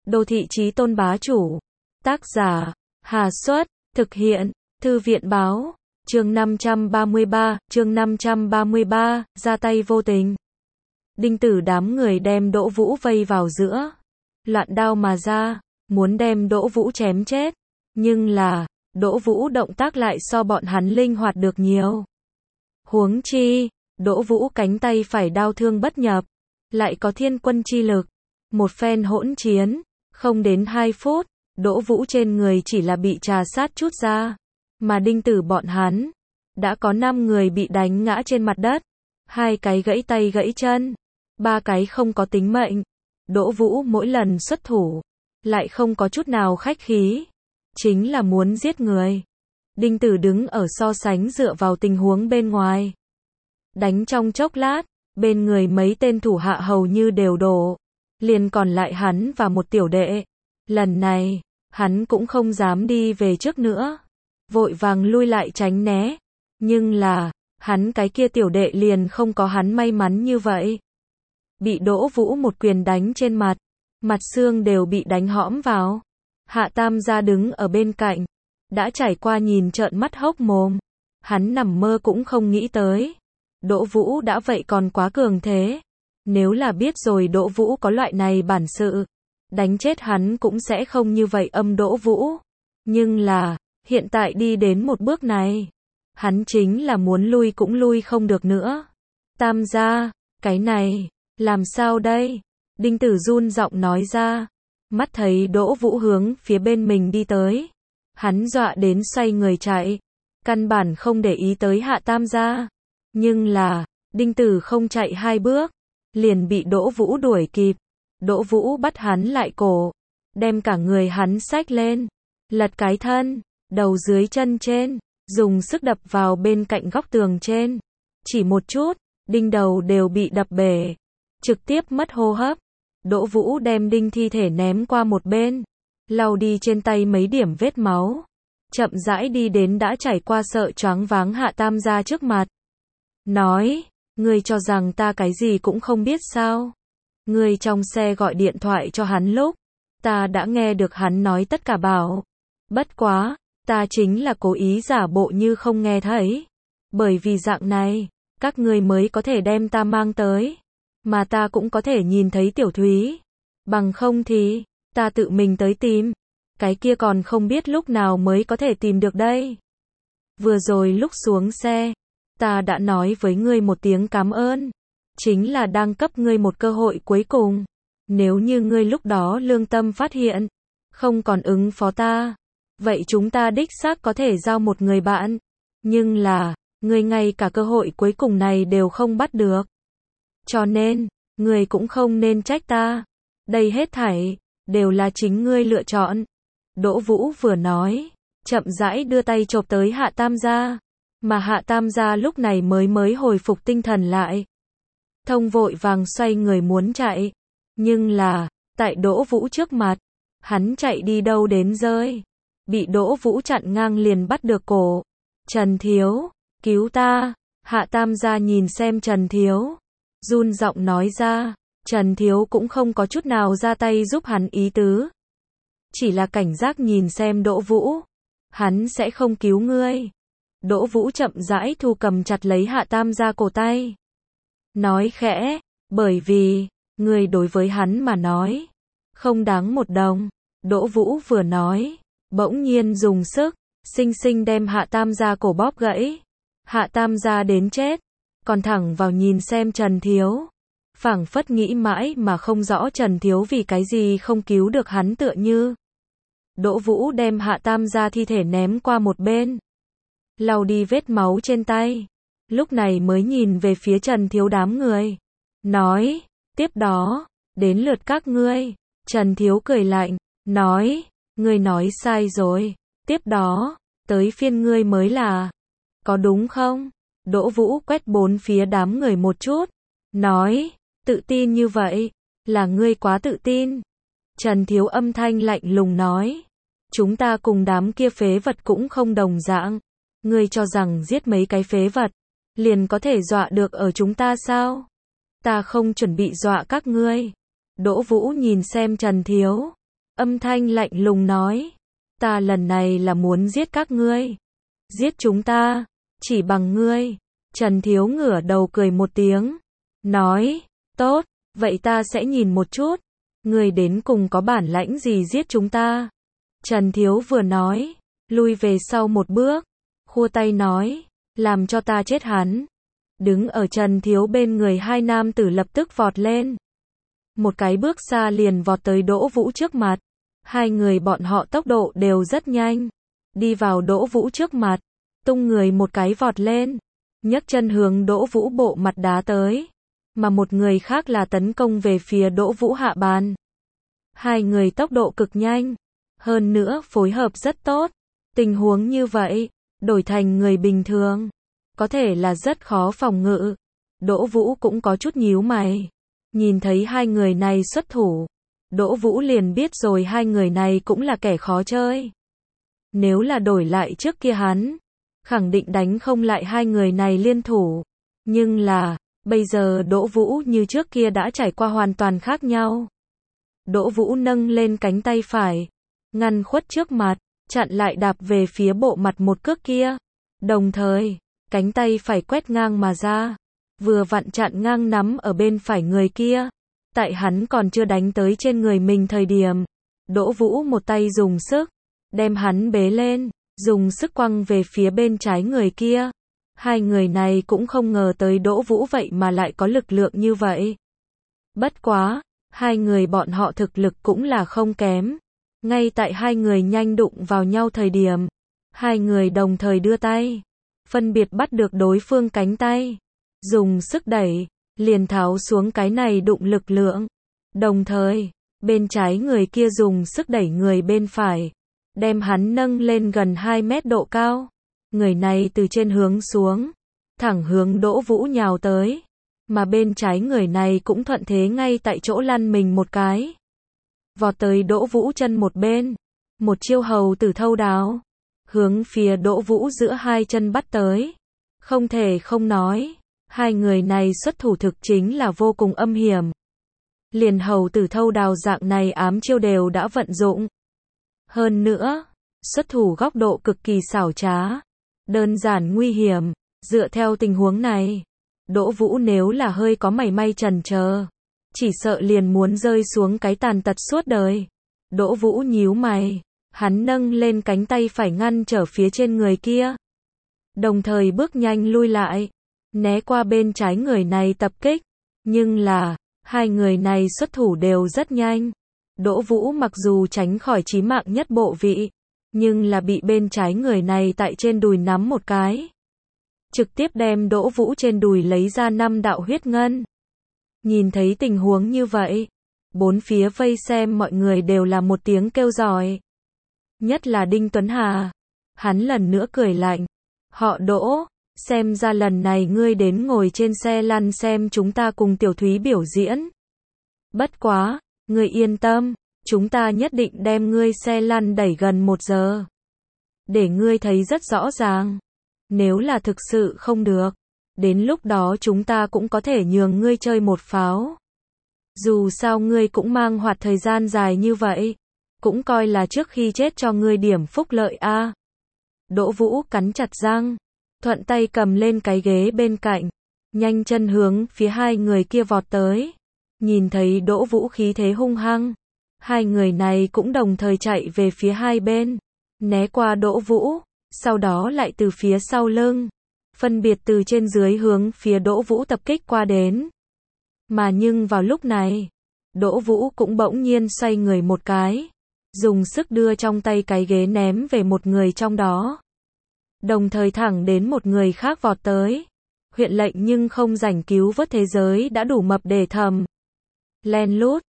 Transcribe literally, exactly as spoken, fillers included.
Đô thị chí tôn bá chủ. Tác giả, Hà Xuất, thực hiện, Thư viện báo, chương năm trăm ba mươi ba, chương năm trăm ba mươi ba, ra tay vô tình. Đinh Tử đám người đem Đỗ Vũ vây vào giữa, loạn đao mà ra, muốn đem Đỗ Vũ chém chết, nhưng là, Đỗ Vũ động tác lại so bọn hắn linh hoạt được nhiều. Huống chi, Đỗ Vũ cánh tay phải đao thương bất nhập, lại có thiên quân chi lực. Một phen hỗn chiến, không đến hai phút, Đỗ Vũ trên người chỉ là bị trà sát chút ra, mà Đinh Tử bọn hắn, đã có năm người bị đánh ngã trên mặt đất, hai cái gãy tay gãy chân, ba cái không có tính mệnh. Đỗ Vũ mỗi lần xuất thủ, lại không có chút nào khách khí, chính là muốn giết người. Đinh Tử đứng ở so sánh dựa vào tình huống bên ngoài. Đánh trong chốc lát, bên người mấy tên thủ hạ hầu như đều đổ, liền còn lại hắn và một tiểu đệ. Lần này, hắn cũng không dám đi về trước nữa, vội vàng lui lại tránh né. Nhưng là, hắn cái kia tiểu đệ liền không có hắn may mắn như vậy. Bị Đỗ Vũ một quyền đánh trên mặt, mặt xương đều bị đánh hõm vào. Hạ Tam gia đứng ở bên cạnh, đã trải qua nhìn trợn mắt hốc mồm. Hắn nằm mơ cũng không nghĩ tới, Đỗ Vũ đã vậy còn quá cường thế. Nếu là biết rồi Đỗ Vũ có loại này bản sự, đánh chết hắn cũng sẽ không như vậy âm Đỗ Vũ. Nhưng là, hiện tại đi đến một bước này, hắn chính là muốn lui cũng lui không được nữa. Tam gia, cái này, làm sao đây? Đinh Tử run giọng nói ra, mắt thấy Đỗ Vũ hướng phía bên mình đi tới. Hắn dọa đến xoay người chạy, căn bản không để ý tới Hạ Tam gia. Nhưng là, Đinh Tử không chạy hai bước, liền bị Đỗ Vũ đuổi kịp. Đỗ Vũ bắt hắn lại cổ, đem cả người hắn xách lên, lật cái thân, đầu dưới chân trên, dùng sức đập vào bên cạnh góc tường trên. Chỉ một chút, Đinh đầu đều bị đập bể, trực tiếp mất hô hấp. Đỗ Vũ đem Đinh thi thể ném qua một bên, lau đi trên tay mấy điểm vết máu, chậm rãi đi đến đã trải qua sợ choáng váng Hạ Tam gia trước mặt. Nói, ngươi cho rằng ta cái gì cũng không biết sao? Ngươi trong xe gọi điện thoại cho hắn lúc, ta đã nghe được hắn nói tất cả bảo. Bất quá, ta chính là cố ý giả bộ như không nghe thấy. Bởi vì dạng này, các ngươi mới có thể đem ta mang tới. Mà ta cũng có thể nhìn thấy Tiểu Thúy. Bằng không thì, ta tự mình tới tìm. Cái kia còn không biết lúc nào mới có thể tìm được đây. Vừa rồi lúc xuống xe, ta đã nói với ngươi một tiếng cảm ơn. Chính là đang cấp ngươi một cơ hội cuối cùng. Nếu như ngươi lúc đó lương tâm phát hiện, không còn ứng phó ta, vậy chúng ta đích xác có thể giao một người bạn. Nhưng là, ngươi ngay cả cơ hội cuối cùng này đều không bắt được. Cho nên, ngươi cũng không nên trách ta. Đây hết thảy, đều là chính ngươi lựa chọn. Đỗ Vũ vừa nói, chậm rãi đưa tay chộp tới Hạ Tam gia. Mà Hạ Tam gia lúc này mới mới hồi phục tinh thần lại. Thông vội vàng xoay người muốn chạy. Nhưng là, tại Đỗ Vũ trước mặt, hắn chạy đi đâu đến rơi. Bị Đỗ Vũ chặn ngang liền bắt được cổ. Trần Thiếu, cứu ta. Hạ Tam gia nhìn xem Trần Thiếu, run giọng nói ra. Trần Thiếu cũng không có chút nào ra tay giúp hắn ý tứ. Chỉ là cảnh giác nhìn xem Đỗ Vũ. Hắn sẽ không cứu ngươi. Đỗ Vũ chậm rãi thu cầm chặt lấy Hạ Tam gia cổ tay. Nói khẽ, bởi vì, người đối với hắn mà nói, không đáng một đồng. Đỗ Vũ vừa nói, bỗng nhiên dùng sức, xinh xinh đem Hạ Tam gia cổ bóp gãy. Hạ Tam gia đến chết, còn thẳng vào nhìn xem Trần Thiếu. Phảng phất nghĩ mãi mà không rõ Trần Thiếu vì cái gì không cứu được hắn tựa như. Đỗ Vũ đem Hạ Tam gia thi thể ném qua một bên, lau đi vết máu trên tay. Lúc này mới nhìn về phía Trần Thiếu đám người. Nói, tiếp đó, đến lượt các ngươi. Trần Thiếu cười lạnh, nói, ngươi nói sai rồi. Tiếp đó, tới phiên ngươi mới là. Có đúng không? Đỗ Vũ quét bốn phía đám người một chút. Nói, tự tin như vậy, là ngươi quá tự tin. Trần Thiếu âm thanh lạnh lùng nói, chúng ta cùng đám kia phế vật cũng không đồng dạng. Ngươi cho rằng giết mấy cái phế vật, liền có thể dọa được ở chúng ta sao? Ta không chuẩn bị dọa các ngươi. Đỗ Vũ nhìn xem Trần Thiếu, Âm thanh lạnh lùng nói, ta lần này là muốn giết các ngươi. Giết chúng ta, chỉ bằng ngươi. Trần Thiếu ngửa đầu cười một tiếng, nói, tốt, vậy ta sẽ nhìn một chút, ngươi đến cùng có bản lãnh gì giết chúng ta. Trần Thiếu vừa nói, lui về sau một bước, khua tay nói, làm cho ta chết hắn. Đứng ở Trần Thiếu bên người hai nam tử lập tức vọt lên. Một cái bước xa liền vọt tới Đỗ Vũ trước mặt. Hai người bọn họ tốc độ đều rất nhanh. Đi vào Đỗ Vũ trước mặt, tung người một cái vọt lên, nhấc chân hướng Đỗ Vũ bộ mặt đá tới. Mà một người khác là tấn công về phía Đỗ Vũ hạ bàn. Hai người tốc độ cực nhanh, hơn nữa phối hợp rất tốt. Tình huống như vậy, đổi thành người bình thường, có thể là rất khó phòng ngự. Đỗ Vũ cũng có chút nhíu mày. Nhìn thấy hai người này xuất thủ, Đỗ Vũ liền biết rồi hai người này cũng là kẻ khó chơi. Nếu là đổi lại trước kia hắn, khẳng định đánh không lại hai người này liên thủ. Nhưng là, bây giờ Đỗ Vũ như trước kia đã trải qua hoàn toàn khác nhau. Đỗ Vũ nâng lên cánh tay phải, ngăn khuất trước mặt, chặn lại đạp về phía bộ mặt một cước kia. Đồng thời, cánh tay phải quét ngang mà ra, vừa vặn chặn ngang nắm ở bên phải người kia. Tại hắn còn chưa đánh tới trên người mình thời điểm, Đỗ Vũ một tay dùng sức, đem hắn bế lên, dùng sức quăng về phía bên trái người kia. Hai người này cũng không ngờ tới Đỗ Vũ vậy mà lại có lực lượng như vậy. Bất quá, hai người bọn họ thực lực cũng là không kém. Ngay tại hai người nhanh đụng vào nhau thời điểm, hai người đồng thời đưa tay, phân biệt bắt được đối phương cánh tay, dùng sức đẩy, liền tháo xuống cái này đụng lực lượng. Đồng thời, bên trái người kia dùng sức đẩy người bên phải, đem hắn nâng lên gần hai mét độ cao. Người này từ trên hướng xuống, thẳng hướng Đỗ Vũ nhào tới, mà bên trái người này cũng thuận thế ngay tại chỗ lăn mình một cái, vọt tới Đỗ Vũ chân một bên, một chiêu hầu tử thâu đáo, hướng phía Đỗ Vũ giữa hai chân bắt tới. Không thể không nói, hai người này xuất thủ thực chính là vô cùng âm hiểm. Liền hầu tử thâu đào dạng này ám chiêu đều đã vận dụng. Hơn nữa, xuất thủ góc độ cực kỳ xảo trá, đơn giản nguy hiểm. Dựa theo tình huống này, Đỗ Vũ nếu là hơi có mảy may chần chờ, chỉ sợ liền muốn rơi xuống cái tàn tật suốt đời. Đỗ Vũ nhíu mày, hắn nâng lên cánh tay phải ngăn trở phía trên người kia, đồng thời bước nhanh lui lại, né qua bên trái người này tập kích. Nhưng là, hai người này xuất thủ đều rất nhanh. Đỗ Vũ mặc dù tránh khỏi chí mạng nhất bộ vị, nhưng là bị bên trái người này tại trên đùi nắm một cái, trực tiếp đem Đỗ Vũ trên đùi lấy ra năm đạo huyết ngân. Nhìn thấy tình huống như vậy, bốn phía vây xem mọi người đều là một tiếng kêu giỏi. Nhất là Đinh Tuấn Hà, hắn lần nữa cười lạnh, họ Đỗ, xem ra lần này ngươi đến ngồi trên xe lăn xem chúng ta cùng Tiểu Thúy biểu diễn. Bất quá, ngươi yên tâm, chúng ta nhất định đem ngươi xe lăn đẩy gần một giờ, để ngươi thấy rất rõ ràng. Nếu là thực sự không được, đến lúc đó chúng ta cũng có thể nhường ngươi chơi một pháo. Dù sao ngươi cũng mang hoạt thời gian dài như vậy, cũng coi là trước khi chết cho ngươi điểm phúc lợi a. À. Đỗ Vũ cắn chặt răng, thuận tay cầm lên cái ghế bên cạnh, nhanh chân hướng phía hai người kia vọt tới. Nhìn thấy Đỗ Vũ khí thế hung hăng, hai người này cũng đồng thời chạy về phía hai bên, né qua Đỗ Vũ, sau đó lại từ phía sau lưng, phân biệt từ trên dưới hướng phía Đỗ Vũ tập kích qua đến. Mà nhưng vào lúc này, Đỗ Vũ cũng bỗng nhiên xoay người một cái, dùng sức đưa trong tay cái ghế ném về một người trong đó, đồng thời thẳng đến một người khác vọt tới. Huyện lệnh nhưng không rảnh cứu vớt thế giới đã đủ mập để thầm. Len lút,